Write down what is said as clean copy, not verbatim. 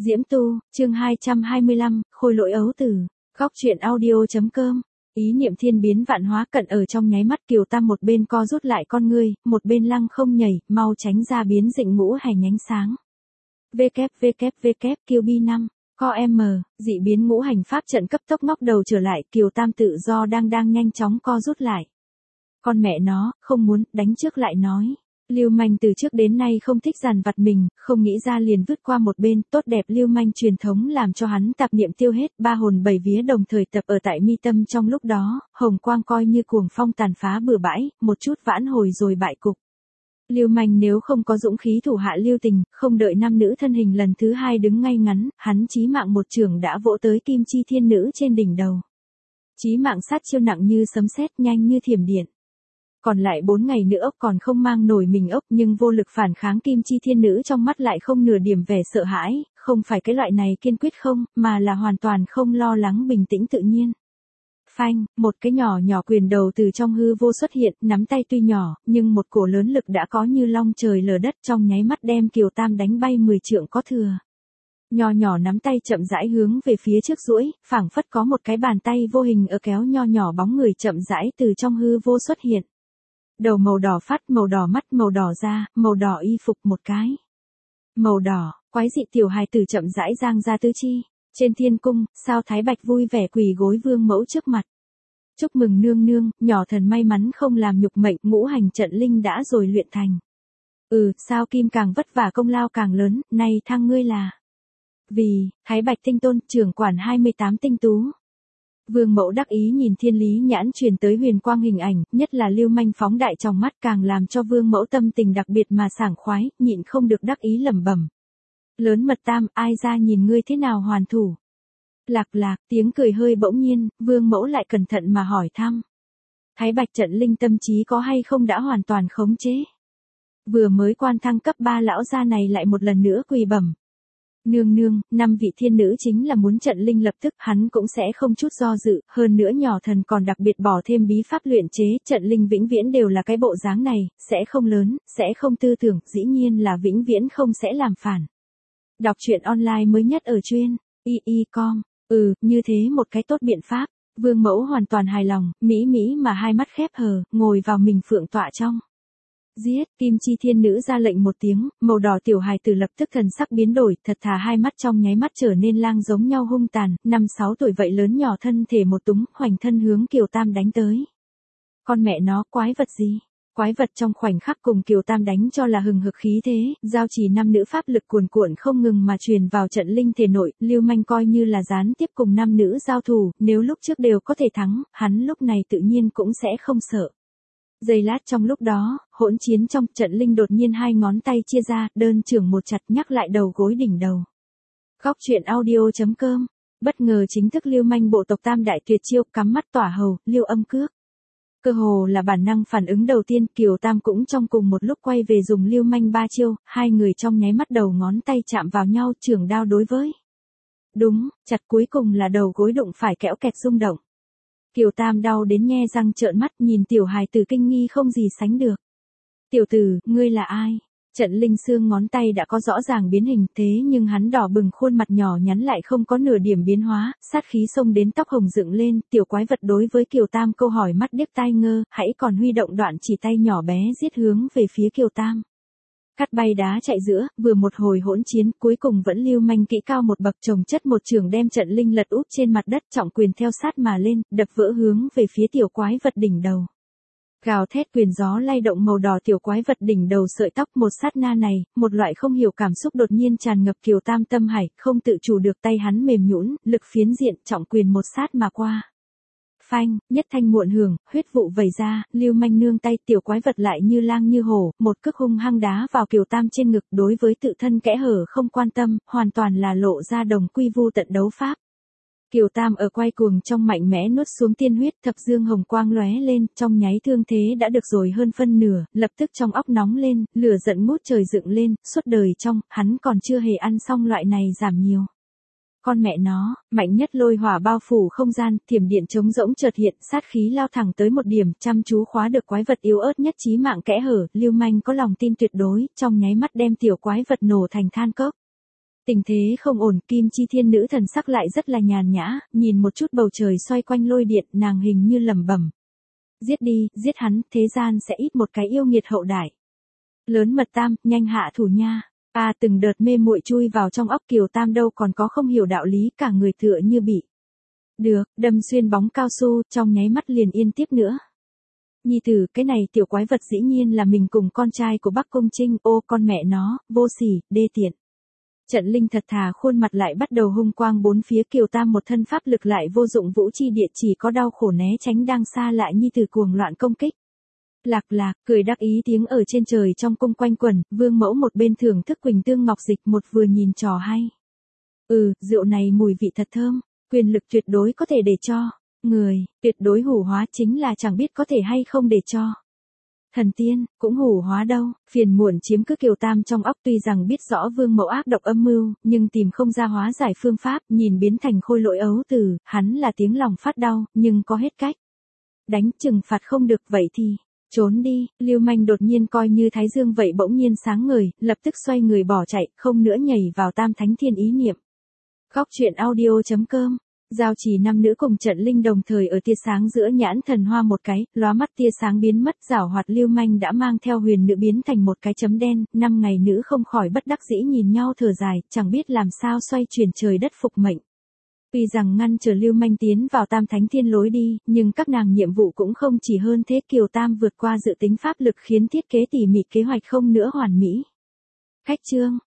Diễm Tu, chương 225, Khôi lỗi ấu tử. Góc truyện audio.com. Ý niệm thiên biến vạn hóa cận ở trong nháy mắt, Kiều Tam một bên co rút lại con ngươi, một bên lăng không nhảy, mau tránh ra biến dịnh ngũ hành nhánh sáng. WWW Co M, dị biến ngũ hành pháp trận cấp tốc ngóc đầu trở lại, Kiều Tam tự do đang nhanh chóng co rút lại. Con mẹ nó, không muốn, đánh trước lại nói. Lưu manh từ trước đến nay không thích dằn vặt mình, không nghĩ ra liền vứt qua một bên, tốt đẹp lưu manh truyền thống làm cho hắn tạp niệm tiêu hết, ba hồn bảy vía đồng thời tập ở tại mi tâm trong lúc đó, hồng quang coi như cuồng phong tàn phá bừa bãi, một chút vãn hồi rồi bại cục. Lưu manh nếu không có dũng khí thủ hạ lưu tình, không đợi nam nữ thân hình lần thứ hai đứng ngay ngắn, hắn chí mạng một chưởng đã vỗ tới kim chi thiên nữ trên đỉnh đầu. Chí mạng sát chiêu nặng như sấm sét, nhanh như thiểm điện. Còn lại 4 ngày nữa ốc còn không mang nổi mình ốc, nhưng vô lực phản kháng kim chi thiên nữ trong mắt lại không nửa điểm vẻ sợ hãi, không phải cái loại này kiên quyết không, mà là hoàn toàn không lo lắng, bình tĩnh tự nhiên. Phanh, một cái nhỏ nhỏ quyền đầu từ trong hư vô xuất hiện, nắm tay tuy nhỏ, nhưng một cổ lớn lực đã có như long trời lở đất, trong nháy mắt đem Kiều Tam đánh bay 10 trượng có thừa. Nho nhỏ nắm tay chậm rãi hướng về phía trước duỗi, phảng phất có một cái bàn tay vô hình ở kéo nho nhỏ bóng người chậm rãi từ trong hư vô xuất hiện. Đầu màu đỏ phát, màu đỏ mắt, màu đỏ da, màu đỏ y phục một cái. Màu đỏ, quái dị tiểu hài tử chậm rãi giang ra tứ chi. Trên thiên cung, sao Thái Bạch vui vẻ quỳ gối vương mẫu trước mặt. Chúc mừng nương nương, nhỏ thần may mắn không làm nhục mệnh, ngũ hành trận linh đã rồi luyện thành. Sao Kim càng vất vả công lao càng lớn, nay thăng ngươi là. Vì, Thái Bạch tinh tôn, trưởng quản 28 tinh tú. Vương mẫu đắc ý nhìn thiên lý nhãn truyền tới huyền quang hình ảnh, nhất là lưu manh phóng đại trong mắt càng làm cho vương mẫu tâm tình đặc biệt mà sảng khoái, nhịn không được đắc ý lẩm bẩm. Lớn mật tam, ai ra nhìn ngươi thế nào hoàn thủ. Lạc, tiếng cười hơi bỗng nhiên, vương mẫu lại cẩn thận mà hỏi thăm. Thái Bạch trận linh tâm trí có hay không đã hoàn toàn khống chế. Vừa mới quan thăng cấp 3 lão gia này lại một lần nữa quỳ bẩm. Nương, 5 vị thiên nữ chính là muốn trận linh lập tức, hắn cũng sẽ không chút do dự, hơn nữa nhỏ thần còn đặc biệt bỏ thêm bí pháp luyện chế, trận linh vĩnh viễn đều là cái bộ dáng này, sẽ không lớn, sẽ không tư tưởng, dĩ nhiên là vĩnh viễn không sẽ làm phản. Đọc truyện online mới nhất ở truyện com. Như thế một cái tốt biện pháp. Vương mẫu hoàn toàn hài lòng, mỹ mà hai mắt khép hờ, ngồi vào mình phượng tọa trong. Giết, kim chi thiên nữ ra lệnh một tiếng, màu đỏ tiểu hài tử lập tức thần sắc biến đổi, thật thà hai mắt trong nháy mắt trở nên lang giống nhau hung tàn, 5-6 tuổi vậy lớn nhỏ thân thể một túng, hoành thân hướng Kiều Tam đánh tới. Con mẹ nó, quái vật gì? Quái vật trong khoảnh khắc cùng Kiều Tam đánh cho là hừng hực khí thế, giao trì nam nữ pháp lực cuồn cuộn không ngừng mà truyền vào trận linh thể nội, lưu manh coi như là gián tiếp cùng nam nữ giao thủ, nếu lúc trước đều có thể thắng, hắn lúc này tự nhiên cũng sẽ không sợ. Giây lát trong lúc đó, hỗn chiến trong trận linh đột nhiên hai ngón tay chia ra, đơn trưởng một chặt nhắc lại đầu gối đỉnh đầu. Góc truyện audio.com. Bất ngờ chính thức lưu manh bộ tộc tam đại tuyệt chiêu, cắm mắt tỏa hầu, lưu âm cước. Cơ hồ là bản năng phản ứng đầu tiên, Kiều Tam cũng trong cùng một lúc quay về dùng lưu manh 3 chiêu, hai người trong nháy mắt đầu ngón tay chạm vào nhau, trường đao đối với. Đúng, chặt cuối cùng là đầu gối đụng phải kẽo kẹt rung động. Kiều Tam đau đến nhe răng trợn mắt, nhìn tiểu hài tử kinh nghi không gì sánh được. Tiểu tử, ngươi là ai? Trận linh xương ngón tay đã có rõ ràng biến hình, thế nhưng hắn đỏ bừng khuôn mặt nhỏ nhắn lại không có nửa điểm biến hóa, sát khí xông đến tóc hồng dựng lên, tiểu quái vật đối với Kiều Tam câu hỏi mắt điếc tai ngơ, hãy còn huy động đoạn chỉ tay nhỏ bé giết hướng về phía Kiều Tam. Cắt bay đá chạy giữa, vừa một hồi hỗn chiến, cuối cùng vẫn lưu manh kỹ cao một bậc chồng chất một trường đem trận linh lật úp trên mặt đất, trọng quyền theo sát mà lên, đập vỡ hướng về phía tiểu quái vật đỉnh đầu. Gào thét quyền gió lay động màu đỏ tiểu quái vật đỉnh đầu sợi tóc, một sát na này, một loại không hiểu cảm xúc đột nhiên tràn ngập Kiều Tam tâm hải, không tự chủ được tay hắn mềm nhũn, lực phiến diện, trọng quyền một sát mà qua. Phanh, nhất thanh muộn hưởng, huyết vụ vẩy ra, lưu manh nương tay, tiểu quái vật lại như lang như hổ, một cước hung hăng đá vào Kiều Tam trên ngực, đối với tự thân kẽ hở không quan tâm, hoàn toàn là lộ ra đồng quy vu tận đấu pháp. Kiều Tam ở quay cuồng trong mạnh mẽ nuốt xuống tiên huyết, thập dương hồng quang lóe lên, trong nháy thương thế đã được rồi hơn phân nửa, lập tức trong óc nóng lên, lửa giận ngút trời dựng lên, suốt đời trong, hắn còn chưa hề ăn xong loại này giảm nhiều. Con mẹ nó, mạnh nhất lôi hỏa bao phủ không gian, thiểm điện trống rỗng chợt hiện, sát khí lao thẳng tới một điểm, chăm chú khóa được quái vật yếu ớt nhất chí mạng kẽ hở, lưu manh có lòng tin tuyệt đối, trong nháy mắt đem tiểu quái vật nổ thành than cốc. Tình thế không ổn, Kim Chi Thiên nữ thần sắc lại rất là nhàn nhã, nhìn một chút bầu trời xoay quanh lôi điện, nàng hình như lẩm bẩm. Giết đi, giết hắn, thế gian sẽ ít một cái yêu nghiệt hậu đại. Lớn mật Tam, nhanh hạ thủ nha. Từng đợt mê muội chui vào trong óc Kiều Tam đâu còn có không hiểu đạo lý, cả người tựa như bị được, đâm xuyên bóng cao su, trong nháy mắt liền yên tiếp nữa. Nhi tử, cái này tiểu quái vật dĩ nhiên là mình cùng con trai của Bắc Công Trinh, ô con mẹ nó, vô sỉ, đê tiện. Trận Linh thật thà khuôn mặt lại bắt đầu hung quang bốn phía, Kiều Tam một thân pháp lực lại vô dụng vũ chi địa, chỉ có đau khổ né tránh đang xa lại nhi tử cuồng loạn công kích. Lạc lạc, cười đắc ý tiếng ở trên trời trong cung quanh quẩn, Vương Mẫu một bên thưởng thức Quỳnh Tương Ngọc Dịch, một vừa nhìn trò hay. Rượu này mùi vị thật thơm, quyền lực tuyệt đối có thể để cho người, tuyệt đối hủ hóa, chính là chẳng biết có thể hay không để cho thần tiên, cũng hủ hóa đâu. Phiền muộn chiếm cứ Kiều Tam trong óc, tuy rằng biết rõ Vương Mẫu ác độc âm mưu, nhưng tìm không ra hóa giải phương pháp, nhìn biến thành khôi lỗi ấu tử, hắn là tiếng lòng phát đau, nhưng có hết cách. Đánh trừng phạt không được, vậy thì trốn đi. Lưu manh đột nhiên coi như thái dương vậy bỗng nhiên sáng ngời, lập tức xoay người bỏ chạy, không nữa nhảy vào Tam Thánh Thiên ý niệm. Góc truyện audio.com. Giao Trì năm nữ cùng Trận Linh đồng thời ở tia sáng giữa nhãn thần hoa một cái, lóa mắt tia sáng biến mất, giảo hoạt lưu manh đã mang theo huyền nữ biến thành một cái chấm đen, 5 ngày nữ không khỏi bất đắc dĩ nhìn nhau thở dài, chẳng biết làm sao xoay chuyển trời đất phục mệnh. Tuy rằng ngăn trở lưu manh tiến vào Tam Thánh Thiên lối đi, nhưng các nàng nhiệm vụ cũng không chỉ hơn thế, Kiều Tam vượt qua dự tính pháp lực khiến thiết kế tỉ mỉ kế hoạch không nữa hoàn mỹ. Khách trương.